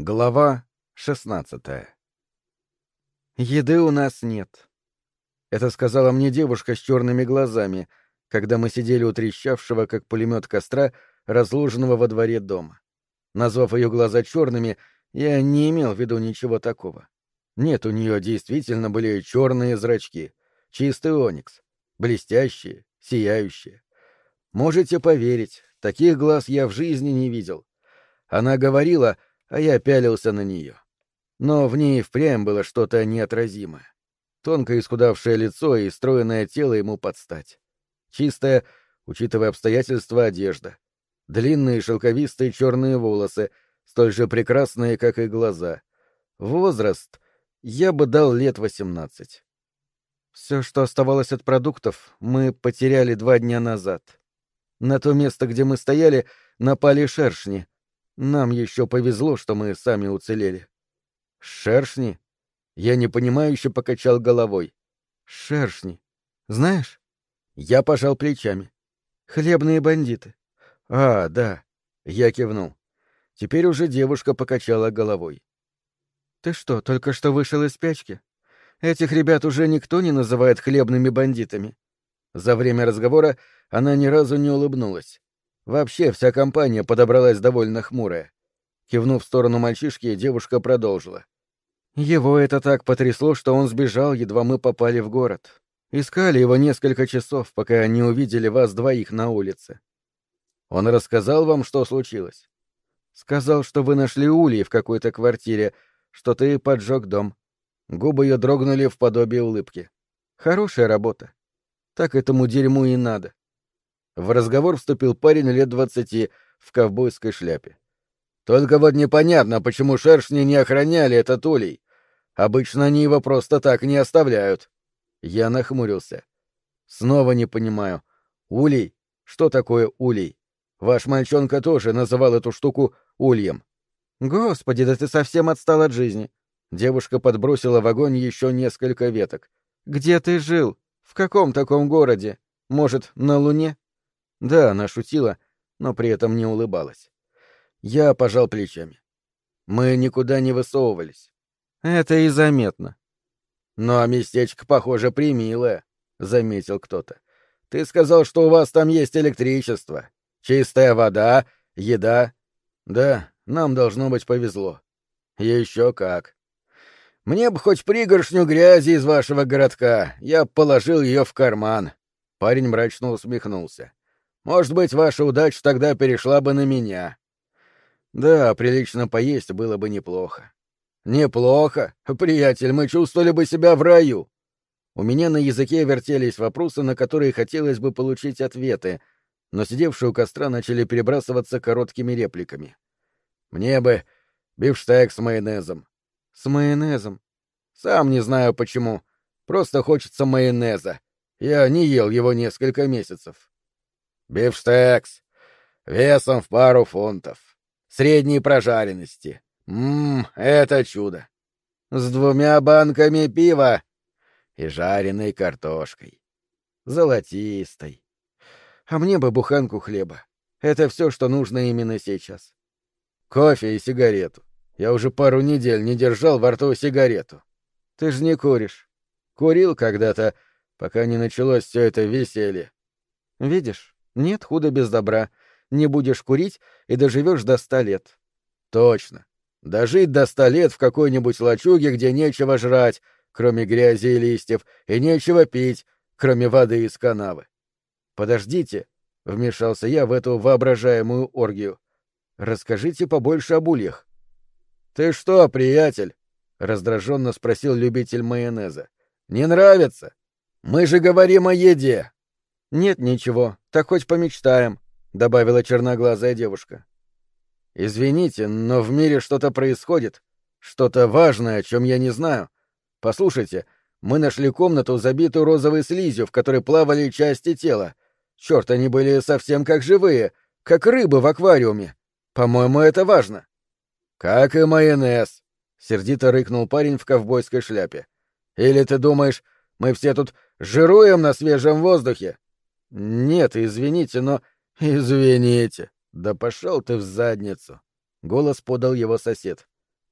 Глава 16. «Еды у нас нет», — это сказала мне девушка с черными глазами, когда мы сидели у трещавшего, как пулемет костра, разложенного во дворе дома. Назвав ее глаза черными, я не имел в виду ничего такого. Нет, у нее действительно были черные зрачки, чистый оникс, блестящие, сияющие. Можете поверить, таких глаз я в жизни не видел. Она говорила, а я пялился на нее. Но в ней впрямь было что-то неотразимое. Тонко исхудавшее лицо и стройное тело ему под стать. Чистая, учитывая обстоятельства, одежда. Длинные шелковистые черные волосы, столь же прекрасные, как и глаза. Возраст я бы дал лет 18. Все, что оставалось от продуктов, мы потеряли 2 дня назад. На то место, где мы стояли, напали шершни. Нам еще повезло, что мы сами уцелели. Шершни? Я непонимающе покачал головой. Шершни. Знаешь? Я пожал плечами. Хлебные бандиты. А, да. Я кивнул. Теперь уже девушка покачала головой. Ты что, только что вышел из спячки? Этих ребят уже никто не называет хлебными бандитами. За время разговора она ни разу не улыбнулась. Вообще вся компания подобралась довольно хмурая. Кивнув в сторону мальчишки, девушка продолжила. Его это так потрясло, что он сбежал, едва мы попали в город. Искали его несколько часов, пока не увидели вас двоих на улице. Он рассказал вам, что случилось? Сказал, что вы нашли ульи в какой-то квартире, что ты поджег дом. Губы ее дрогнули в подобии улыбки. Хорошая работа. Так этому дерьму и надо. В разговор вступил парень лет 20 в ковбойской шляпе. Только вот непонятно, почему шершни не охраняли этот улей. Обычно они его просто так не оставляют. Я нахмурился. Снова не понимаю. Улей? Что такое улей? Ваш мальчонка тоже называл эту штуку ульем. Господи, да ты совсем отстал от жизни. Девушка подбросила в огонь еще несколько веток. Где ты жил? В каком таком городе? Может, на Луне? Да, она шутила, но при этом не улыбалась. Я пожал плечами. Мы никуда не высовывались. Это и заметно. Но местечко, похоже, примилое, заметил кто-то. Ты сказал, что у вас там есть электричество, чистая вода, еда. Да, нам должно быть повезло. Еще как. Мне бы хоть пригоршню грязи из вашего городка, я б положил ее в карман. Парень мрачно усмехнулся. Может быть, ваша удача тогда перешла бы на меня. Да, прилично поесть было бы неплохо. Неплохо? Приятель, мы чувствовали бы себя в раю. У меня на языке вертелись вопросы, на которые хотелось бы получить ответы, но сидевшие у костра начали перебрасываться короткими репликами. Мне бы бифштег с майонезом. С майонезом? Сам не знаю почему. Просто хочется майонеза. Я не ел его несколько месяцев. Бифштекс. Весом в пару фунтов. Средней прожаренности. Это чудо. С 2 банками пива и жареной картошкой. Золотистой. А мне бы буханку хлеба. Это все, что нужно именно сейчас. Кофе и сигарету. Я уже пару недель не держал во рту сигарету. Ты же не куришь. Курил когда-то, пока не началось все это веселье. Видишь, нет худа без добра. Не будешь курить и доживешь до 100 лет. Точно. Дожить до 100 лет в какой-нибудь лачуге, где нечего жрать, кроме грязи и листьев, и нечего пить, кроме воды из канавы. Подождите, — вмешался я в эту воображаемую оргию. Расскажите побольше об ульях. Ты что, приятель? — раздраженно спросил любитель майонеза. Не нравится? Мы же говорим о еде. Нет ничего, так хоть помечтаем, — добавила черноглазая девушка. Извините, но в мире что-то происходит, что-то важное, о чем я не знаю. Послушайте, мы нашли комнату, забитую розовой слизью, в которой плавали части тела. Черт, они были совсем как живые, как рыбы в аквариуме. По-моему, это важно. Как и майонез, сердито рыкнул парень в ковбойской шляпе. Или ты думаешь, мы все тут жируем на свежем воздухе? Нет, извините, но... Извините. Да пошел ты в задницу. Голос подал его сосед.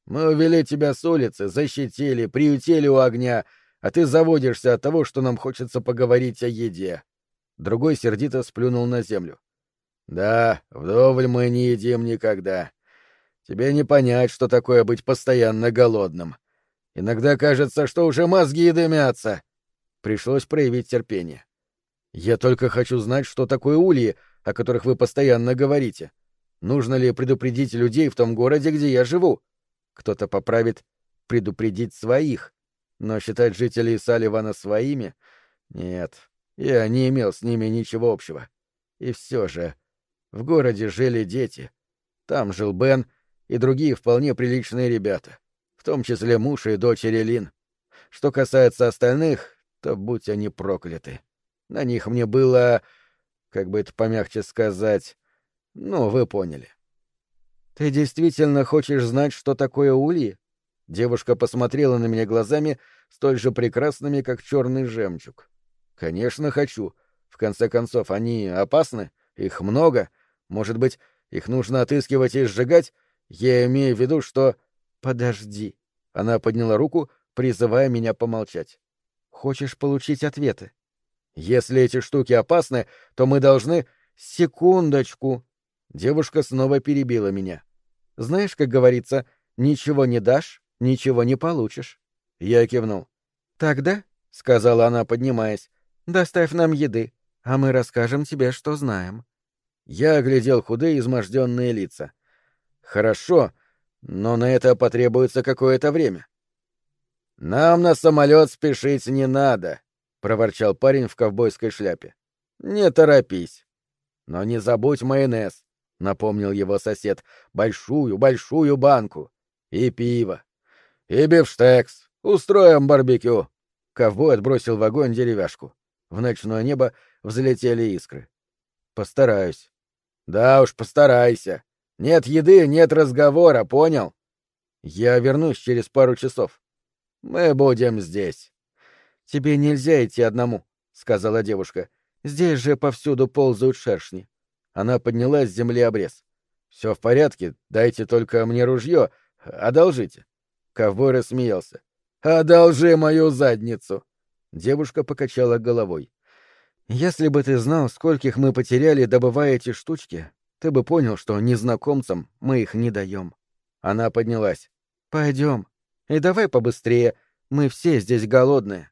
Мы увели тебя с улицы, защитили, приютили у огня, а ты заводишься от того, что нам хочется поговорить о еде». Другой сердито сплюнул на землю. «Да, вдоволь мы не едим никогда. Тебе не понять, что такое быть постоянно голодным. Иногда кажется, что уже мозги дымятся». Пришлось проявить терпение. «Я только хочу знать, что такое ульи, о которых вы постоянно говорите. Нужно ли предупредить людей в том городе, где я живу? Кто-то поправит «предупредить своих», но считать жителей Салливана своими? Нет, я не имел с ними ничего общего. И все же, в городе жили дети. Там жил Бен и другие вполне приличные ребята, в том числе муж и дочери Лин. Что касается остальных, то будь они прокляты. На них мне было, как бы это помягче сказать, ну, вы поняли. «Ты действительно хочешь знать, что такое ульи?» Девушка посмотрела на меня глазами, столь же прекрасными, как черный жемчуг. «Конечно, хочу. В конце концов, они опасны? Их много? Может быть, их нужно отыскивать и сжигать? Я имею в виду, что...» «Подожди». Она подняла руку, призывая меня помолчать. «Хочешь получить ответы? Если эти штуки опасны, то мы должны...» «Секундочку!» Девушка снова перебила меня. «Знаешь, как говорится, ничего не дашь, ничего не получишь». Я кивнул. «Тогда, — сказала она, поднимаясь, — доставь нам еды, а мы расскажем тебе, что знаем». Я оглядел худые, изможденные лица. «Хорошо, но на это потребуется какое-то время». «Нам на самолет спешить не надо», — проворчал парень в ковбойской шляпе. «Не торопись. Но не забудь майонез», — напомнил его сосед. «Большую банку. И пиво. И бифштекс. Устроим барбекю». Ковбой отбросил в огонь деревяшку. В ночное небо взлетели искры. «Постараюсь». «Да уж, постарайся. Нет еды, нет разговора, понял?» «Я вернусь через пару часов». «Мы будем здесь». «Тебе нельзя идти одному», — сказала девушка. «Здесь же повсюду ползают шершни». Она подняла с земли обрез. «Все в порядке, дайте только мне ружье. Одолжите». Ковбой рассмеялся. «Одолжи мою задницу!» Девушка покачала головой. «Если бы ты знал, скольких мы потеряли, добывая эти штучки, ты бы понял, что незнакомцам мы их не даем». Она поднялась. «Пойдем. И давай побыстрее. Мы все здесь голодные».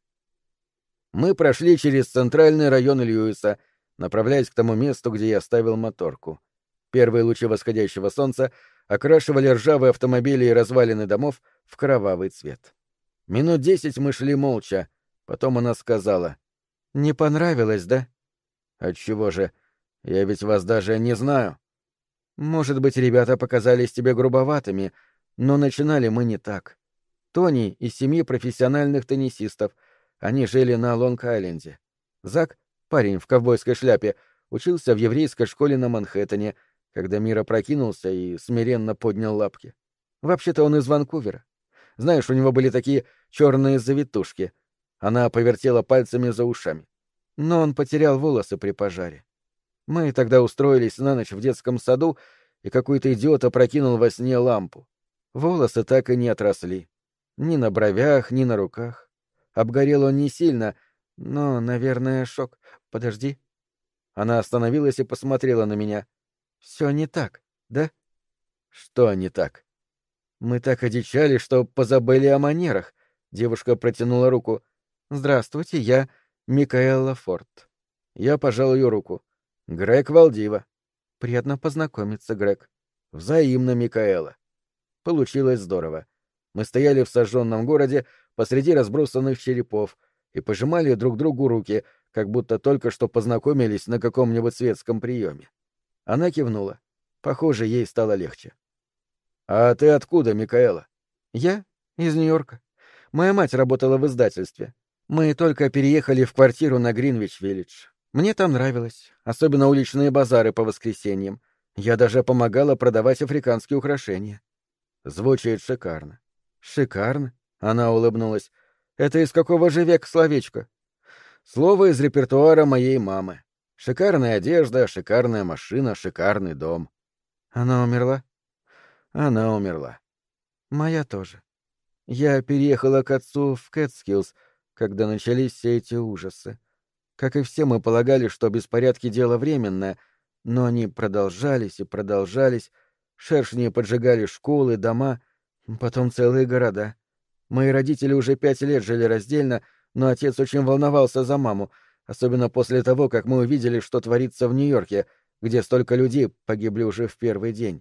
Мы прошли через центральный район Льюиса, направляясь к тому месту, где я оставил моторку. Первые лучи восходящего солнца окрашивали ржавые автомобили и развалины домов в кровавый цвет. Минут 10 мы шли молча. Потом она сказала: «Не понравилось, да?» «Отчего же? Я ведь вас даже не знаю». «Может быть, ребята показались тебе грубоватыми, но начинали мы не так. Тони из семьи профессиональных теннисистов. Они жили на Лонг-Айленде. Зак, парень в ковбойской шляпе, учился в еврейской школе на Манхэттене, когда мир опрокинулся и смиренно поднял лапки. Вообще-то он из Ванкувера. Знаешь, у него были такие черные завитушки». Она повертела пальцами за ушами. Но он потерял волосы при пожаре. Мы тогда устроились на ночь в детском саду, и какой-то идиот опрокинул во сне лампу. Волосы так и не отросли. Ни на бровях, ни на руках. Обгорел он не сильно, но, наверное, шок. Подожди. Она остановилась и посмотрела на меня. Все не так, да? Что не так? Мы так одичали, что позабыли о манерах. Девушка протянула руку. «Здравствуйте, я Микаэла Форд». Я пожал ее руку. «Грег Валдива». «Приятно познакомиться, Грег». «Взаимно, Микаэла». Получилось здорово. Мы стояли в сожженном городе посреди разбросанных черепов и пожимали друг другу руки, как будто только что познакомились на каком-нибудь светском приеме. Она кивнула. Похоже, ей стало легче. «А ты откуда, Микаэла?» «Я? Из Нью-Йорка. Моя мать работала в издательстве. Мы только переехали в квартиру на Гринвич-Виллидж. Мне там нравилось, особенно уличные базары по воскресеньям. Я даже помогала продавать африканские украшения». «Звучит шикарно». «Шикарно?» — она улыбнулась. «Это из какого же века словечко?» «Слово из репертуара моей мамы. Шикарная одежда, шикарная машина, шикарный дом». «Она умерла?» «Она умерла». Моя тоже. Я переехала к отцу в Кэтскиллс, когда начались все эти ужасы. Как и все, мы полагали, что беспорядки — дело временное, но они продолжались и продолжались. Шершни поджигали школы, дома, потом целые города. Мои родители уже 5 лет жили раздельно, но отец очень волновался за маму, особенно после того, как мы увидели, что творится в Нью-Йорке, где столько людей погибли уже в первый день.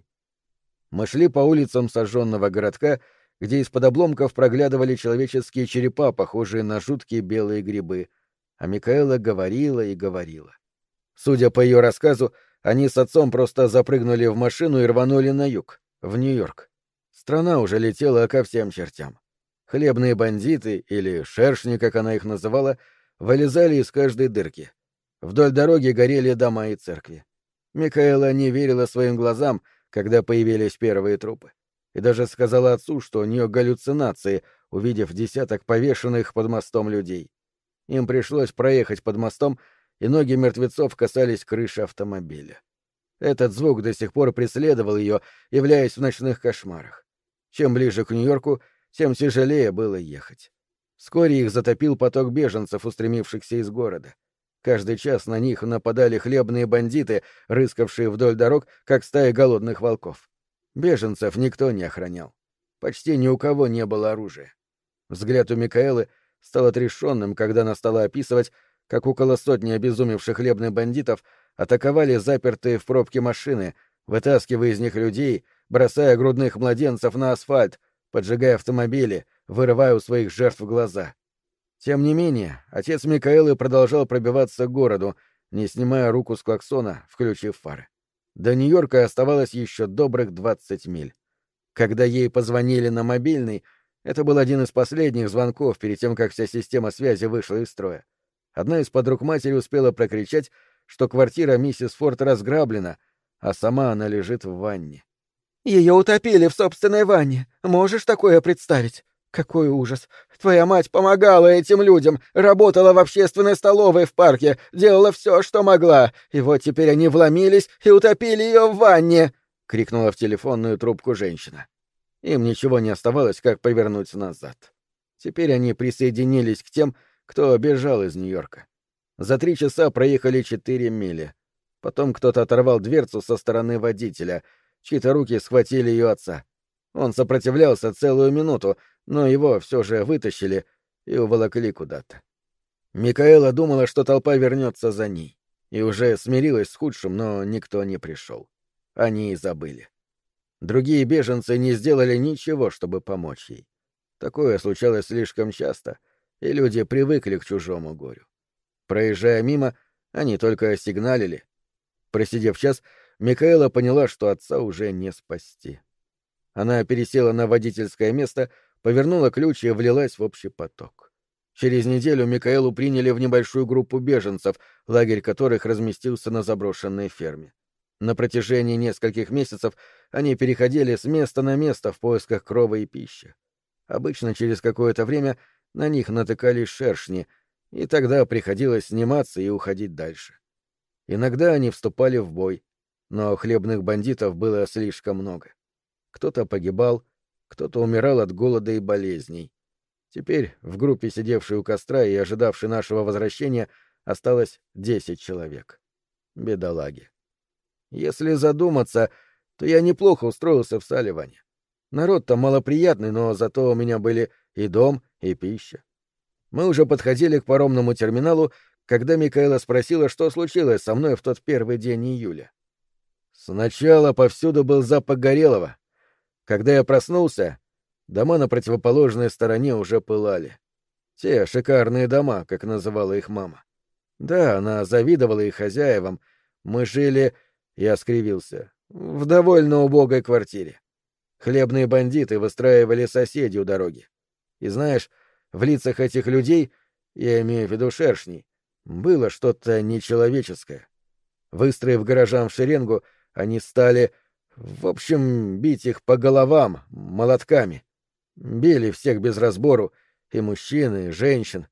Мы шли по улицам сожженного городка, где из-под обломков проглядывали человеческие черепа, похожие на жуткие белые грибы, а Микаэла говорила и говорила. Судя по ее рассказу, они с отцом просто запрыгнули в машину и рванули на юг, в Нью-Йорк. Страна уже летела ко всем чертям. Хлебные бандиты, или шершни, как она их называла, вылезали из каждой дырки. Вдоль дороги горели дома и церкви. Микаэла не верила своим глазам, когда появились первые трупы, и даже сказала отцу, что у нее галлюцинации, увидев десяток повешенных под мостом людей. Им пришлось проехать под мостом, и ноги мертвецов касались крыши автомобиля. Этот звук до сих пор преследовал ее, являясь в ночных кошмарах. Чем ближе к Нью-Йорку, тем тяжелее было ехать. Вскоре их затопил поток беженцев, устремившихся из города. Каждый час на них нападали хлебные бандиты, рыскавшие вдоль дорог, как стаи голодных волков. Беженцев никто не охранял. Почти ни у кого не было оружия. Взгляд у Микаэлы стал отрешенным, когда она стала описывать, как около сотни обезумевших хлебных бандитов атаковали запертые в пробке машины, вытаскивая из них людей, бросая грудных младенцев на асфальт, поджигая автомобили, вырывая у своих жертв глаза. Тем не менее, отец Микаэлы продолжал пробиваться к городу, не снимая руку с клаксона, включив фары. До Нью-Йорка оставалось еще добрых 20 миль. Когда ей позвонили на мобильный, это был один из последних звонков перед тем, как вся система связи вышла из строя. Одна из подруг матери успела прокричать, что квартира миссис Форд разграблена, а сама она лежит в ванне. «Ее утопили в собственной ванне. Можешь такое представить? Какой ужас! Твоя мать помогала этим людям, работала в общественной столовой в парке, делала все, что могла, и вот теперь они вломились и утопили ее в ванне!» — крикнула в телефонную трубку женщина. Им ничего не оставалось, как повернуть назад. Теперь они присоединились к тем, кто бежал из Нью-Йорка. За 3 часа проехали 4 мили. Потом кто-то оторвал дверцу со стороны водителя, чьи-то руки схватили ее отца. Он сопротивлялся целую минуту, но его все же вытащили и уволокли куда-то. Микаэла думала, что толпа вернется за ней, и уже смирилась с худшим, но никто не пришел. Они и забыли. Другие беженцы не сделали ничего, чтобы помочь ей. Такое случалось слишком часто, и люди привыкли к чужому горю. Проезжая мимо, они только сигналили. Просидев час, Микаэла поняла, что отца уже не спасти. Она пересела на водительское место, повернула ключ и влилась в общий поток. Через неделю Микаэлу приняли в небольшую группу беженцев, лагерь которых разместился на заброшенной ферме. На протяжении нескольких месяцев они переходили с места на место в поисках крова и пищи. Обычно через какое-то время на них натыкались шершни, и тогда приходилось сниматься и уходить дальше. Иногда они вступали в бой, но хлебных бандитов было слишком много. Кто-то погибал, кто-то умирал от голода и болезней. Теперь в группе, сидевшей у костра и ожидавшей нашего возвращения, осталось 10 человек. Бедолаги. Если задуматься, то я неплохо устроился в Салливане. Народ там малоприятный, но зато у меня были и дом, и пища. Мы уже подходили к паромному терминалу, когда Микаэла спросила, что случилось со мной в тот первый день июля. Сначала повсюду был запах горелого. Когда я проснулся, дома на противоположной стороне уже пылали. Те шикарные дома, как называла их мама. Да, она завидовала их хозяевам. Мы жили, я скривился, в довольно убогой квартире. Хлебные бандиты выстраивали соседи у дороги. И знаешь, в лицах этих людей, я имею в виду шершней, было что-то нечеловеческое. Выстроив горожан в шеренгу, они стали, в общем, бить их по головам молотками. Били всех без разбору, и мужчин, и женщин.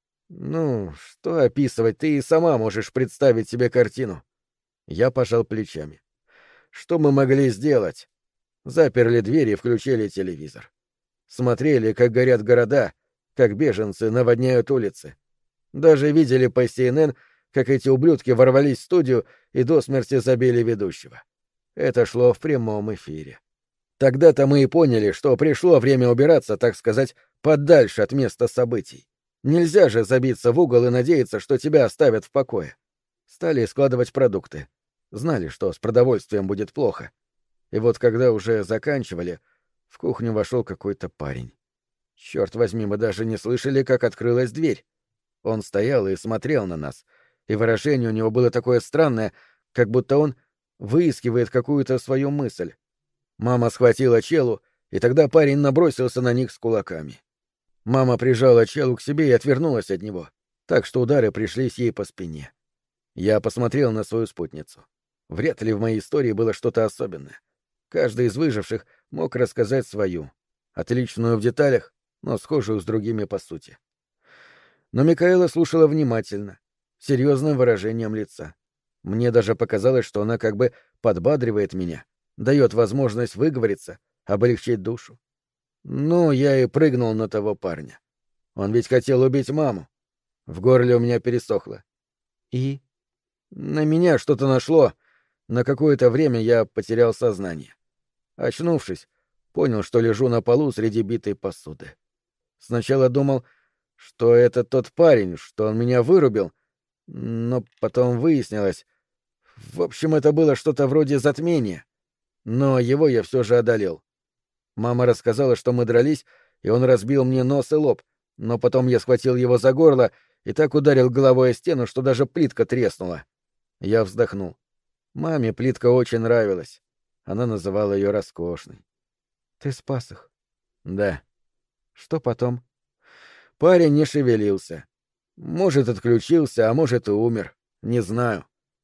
Ну, что описывать, ты и сама можешь представить себе картину. Я пожал плечами. Что мы могли сделать? Заперли дверь и включили телевизор. Смотрели, как горят города, как беженцы наводняют улицы. Даже видели по CNN, как эти ублюдки ворвались в студию и до смерти забили ведущего. Это шло в прямом эфире. Тогда-то мы и поняли, что пришло время убираться, так сказать, подальше от места событий. Нельзя же забиться в угол и надеяться, что тебя оставят в покое. Стали складывать продукты. Знали, что с продовольствием будет плохо. И вот когда уже заканчивали, в кухню вошел какой-то парень. Черт возьми, мы даже не слышали, как открылась дверь. Он стоял и смотрел на нас, и выражение у него было такое странное, как будто он выискивает какую-то свою мысль. Мама схватила Челу, и тогда парень набросился на них с кулаками. Мама прижала Челу к себе и отвернулась от него, так что удары пришлись ей по спине. Я посмотрел на свою спутницу. Вряд ли в моей истории было что-то особенное. Каждый из выживших мог рассказать свою, отличную в деталях, но схожую с другими по сути. Но Микаэла слушала внимательно, с серьезным выражением лица. Мне даже показалось, что она как бы подбадривает меня, дает возможность выговориться, облегчить душу. Ну, я и прыгнул на того парня. Он ведь хотел убить маму. В горле у меня пересохло. И? На меня что-то нашло. На какое-то время я потерял сознание. Очнувшись, понял, что лежу на полу среди битой посуды. Сначала думал, что это тот парень, что он меня вырубил, но потом выяснилось... В общем, это было что-то вроде затмения. Но его я все же одолел. Мама рассказала, что мы дрались, и он разбил мне нос и лоб, но потом я схватил его за горло и так ударил головой о стену, что даже плитка треснула. Я вздохнул. Маме плитка очень нравилась. Она называла ее роскошной. — Ты спас их? — Да. — Что потом? Парень не шевелился. Может, отключился, а может, и умер. Не знаю.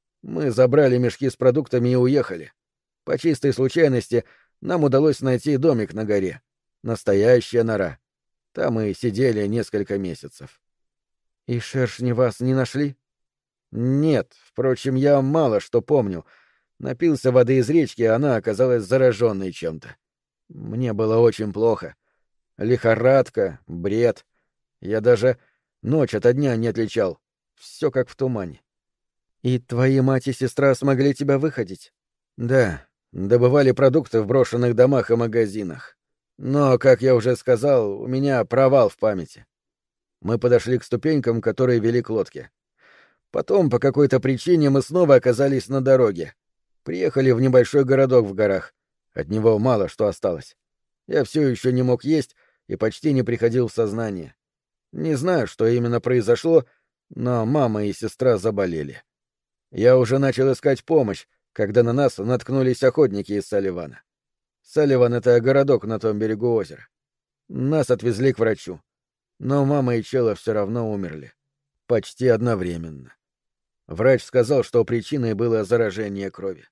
Мы забрали мешки с продуктами и уехали. По чистой случайности нам удалось найти домик на горе. Настоящая нора. Там мы сидели несколько месяцев. — И шершни вас не нашли? — Нет. Впрочем, я мало что помню. Напился воды из речки, а она оказалась зараженной чем-то. Мне было очень плохо. Лихорадка, бред. Я даже ночь ото дня не отличал. Все как в тумане. — И твои мать и сестра смогли тебя выходить? — Да. Добывали продукты в брошенных домах и магазинах. Но, как я уже сказал, у меня провал в памяти. Мы подошли к ступенькам, которые вели к лодке. Потом, по какой-то причине, мы снова оказались на дороге. Приехали в небольшой городок в горах. От него мало что осталось. Я все еще не мог есть и почти не приходил в сознание. Не знаю, что именно произошло, но мама и сестра заболели. Я уже начал искать помощь, когда на нас наткнулись охотники из Салливана. Салливан — это городок на том берегу озера. Нас отвезли к врачу. Но мама и Чела все равно умерли. Почти одновременно. Врач сказал, что причиной было заражение крови.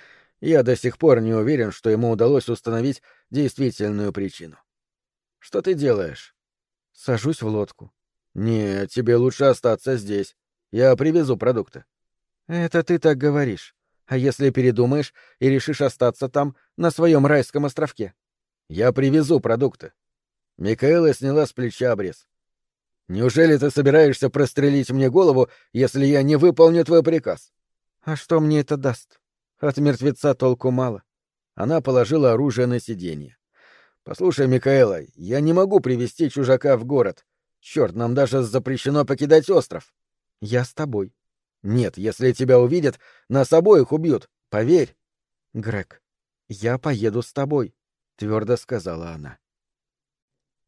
Я до сих пор не уверен, что ему удалось установить действительную причину. Что ты делаешь? Сажусь в лодку. Нет, тебе лучше остаться здесь. Я привезу продукты. Это ты так говоришь. А если передумаешь и решишь остаться там, на своем райском островке? Я привезу продукты. Микаэла сняла с плеча обрез. Неужели ты собираешься прострелить мне голову, если я не выполню твой приказ? А что мне это даст? От мертвеца толку мало. Она положила оружие на сиденье. Послушай, Микаэла, я не могу привести чужака в город. Черт, нам даже запрещено покидать остров. Я с тобой. Нет, если тебя увидят, нас обоих убьют, поверь. Грег, я поеду с тобой, твердо сказала она.